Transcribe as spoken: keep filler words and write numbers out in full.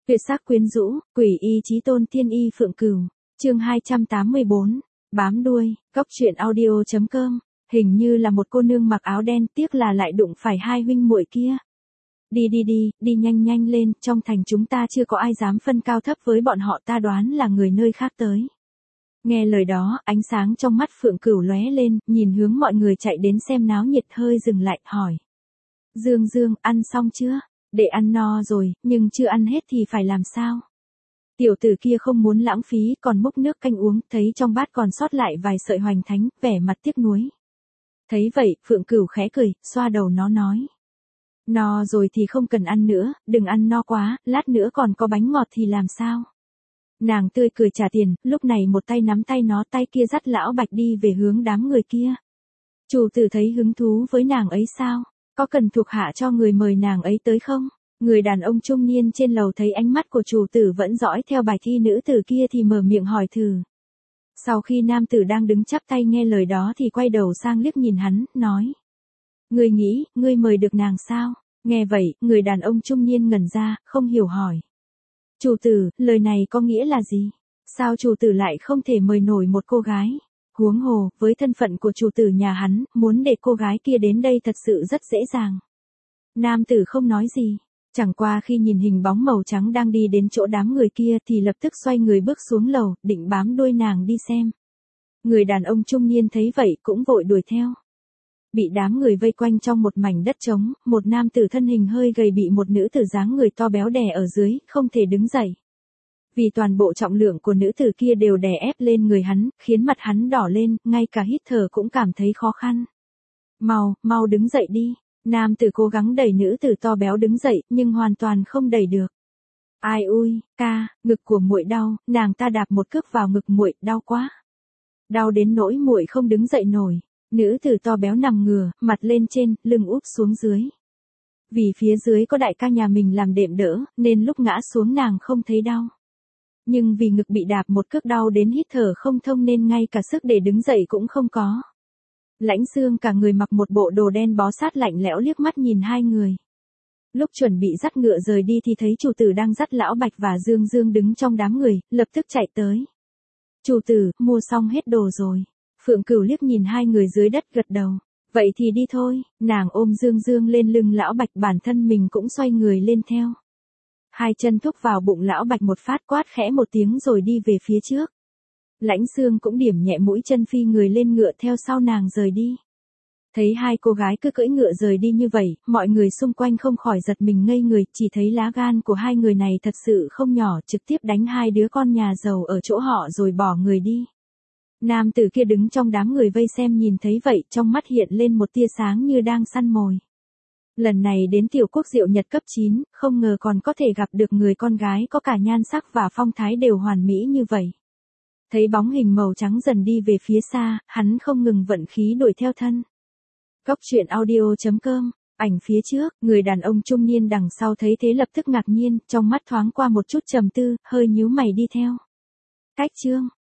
Tuyệt sắc quyến rũ, quỷ y chí tôn tiên y phượng cửu. Chương hai trăm tám mươi bốn. Bám đuôi, Cốc truyện audio chấm com. Hình như là một cô nương mặc áo đen, tiếc là lại đụng phải hai huynh muội kia. Đi đi đi, đi nhanh nhanh lên, trong thành chúng ta chưa có ai dám phân cao thấp với bọn họ, ta đoán là người nơi khác tới. Nghe lời đó, ánh sáng trong mắt Phượng Cửu lóe lên, nhìn hướng mọi người chạy đến xem náo nhiệt, hơi dừng lại, hỏi. Dương Dương, ăn xong chưa? Để ăn no rồi, nhưng chưa ăn hết thì phải làm sao? Tiểu tử kia không muốn lãng phí, còn múc nước canh uống, thấy trong bát còn sót lại vài sợi hoành thánh, vẻ mặt tiếc nuối. Thấy vậy, Phượng Cửu khẽ cười, xoa đầu nó nói. No rồi thì không cần ăn nữa, đừng ăn no quá, lát nữa còn có bánh ngọt thì làm sao? Nàng tươi cười trả tiền, lúc này một tay nắm tay nó, tay kia dắt lão Bạch đi về hướng đám người kia. Chủ tử thấy hứng thú với nàng ấy sao? Có cần thuộc hạ cho người mời nàng ấy tới không? Người đàn ông trung niên trên lầu thấy ánh mắt của chủ tử vẫn dõi theo bài thi nữ tử kia thì mở miệng hỏi thử. Sau khi nam tử đang đứng chắp tay nghe lời đó thì quay đầu sang liếc nhìn hắn, nói. Ngươi nghĩ, ngươi mời được nàng sao? Nghe vậy, người đàn ông trung niên ngẩn ra, không hiểu hỏi. Chủ tử, lời này có nghĩa là gì? Sao chủ tử lại không thể mời nổi một cô gái? Huống hồ, với thân phận của chủ tử nhà hắn, muốn để cô gái kia đến đây thật sự rất dễ dàng. Nam tử không nói gì. Chẳng qua khi nhìn hình bóng màu trắng đang đi đến chỗ đám người kia thì lập tức xoay người bước xuống lầu, định bám đuôi nàng đi xem. Người đàn ông trung niên thấy vậy cũng vội đuổi theo. Bị đám người vây quanh trong một mảnh đất trống, một nam tử thân hình hơi gầy bị một nữ tử dáng người to béo đè ở dưới, không thể đứng dậy. Vì toàn bộ trọng lượng của nữ tử kia đều đè ép lên người hắn, khiến mặt hắn đỏ lên, ngay cả hít thở cũng cảm thấy khó khăn. Mau, mau đứng dậy đi. Nam tử cố gắng đẩy nữ tử to béo đứng dậy, nhưng hoàn toàn không đẩy được. Ai ui, ca, ngực của muội đau, nàng ta đạp một cước vào ngực muội, đau quá. Đau đến nỗi muội không đứng dậy nổi. Nữ tử to béo nằm ngửa, mặt lên trên, lưng úp xuống dưới. Vì phía dưới có đại ca nhà mình làm đệm đỡ, nên lúc ngã xuống nàng không thấy đau. Nhưng vì ngực bị đạp một cước đau đến hít thở không thông nên ngay cả sức để đứng dậy cũng không có. Lãnh Xương cả người mặc một bộ đồ đen bó sát lạnh lẽo liếc mắt nhìn hai người. Lúc chuẩn bị dắt ngựa rời đi thì thấy chủ tử đang dắt lão Bạch và Dương Dương đứng trong đám người, lập tức chạy tới. Chủ tử, mua xong hết đồ rồi. Phượng Cửu liếc nhìn hai người dưới đất gật đầu. Vậy thì đi thôi, nàng ôm Dương Dương lên lưng lão Bạch, bản thân mình cũng xoay người lên theo. Hai chân thúc vào bụng lão Bạch một phát, quát khẽ một tiếng rồi đi về phía trước. Lãnh Xương cũng điểm nhẹ mũi chân phi người lên ngựa theo sau nàng rời đi. Thấy hai cô gái cứ cưỡi ngựa rời đi như vậy, mọi người xung quanh không khỏi giật mình ngây người, chỉ thấy lá gan của hai người này thật sự không nhỏ, trực tiếp đánh hai đứa con nhà giàu ở chỗ họ rồi bỏ người đi. Nam tử kia đứng trong đám người vây xem nhìn thấy vậy, trong mắt hiện lên một tia sáng như đang săn mồi. Lần này đến tiểu quốc Diệu Nhật cấp chín, không ngờ còn có thể gặp được người con gái có cả nhan sắc và phong thái đều hoàn mỹ như vậy. Thấy bóng hình màu trắng dần đi về phía xa, hắn không ngừng vận khí đuổi theo thân. Cốc truyện audio chấm com. Ảnh phía trước, người đàn ông trung niên đằng sau thấy thế lập tức ngạc nhiên, trong mắt thoáng qua một chút trầm tư, hơi nhíu mày đi theo. Cách chương.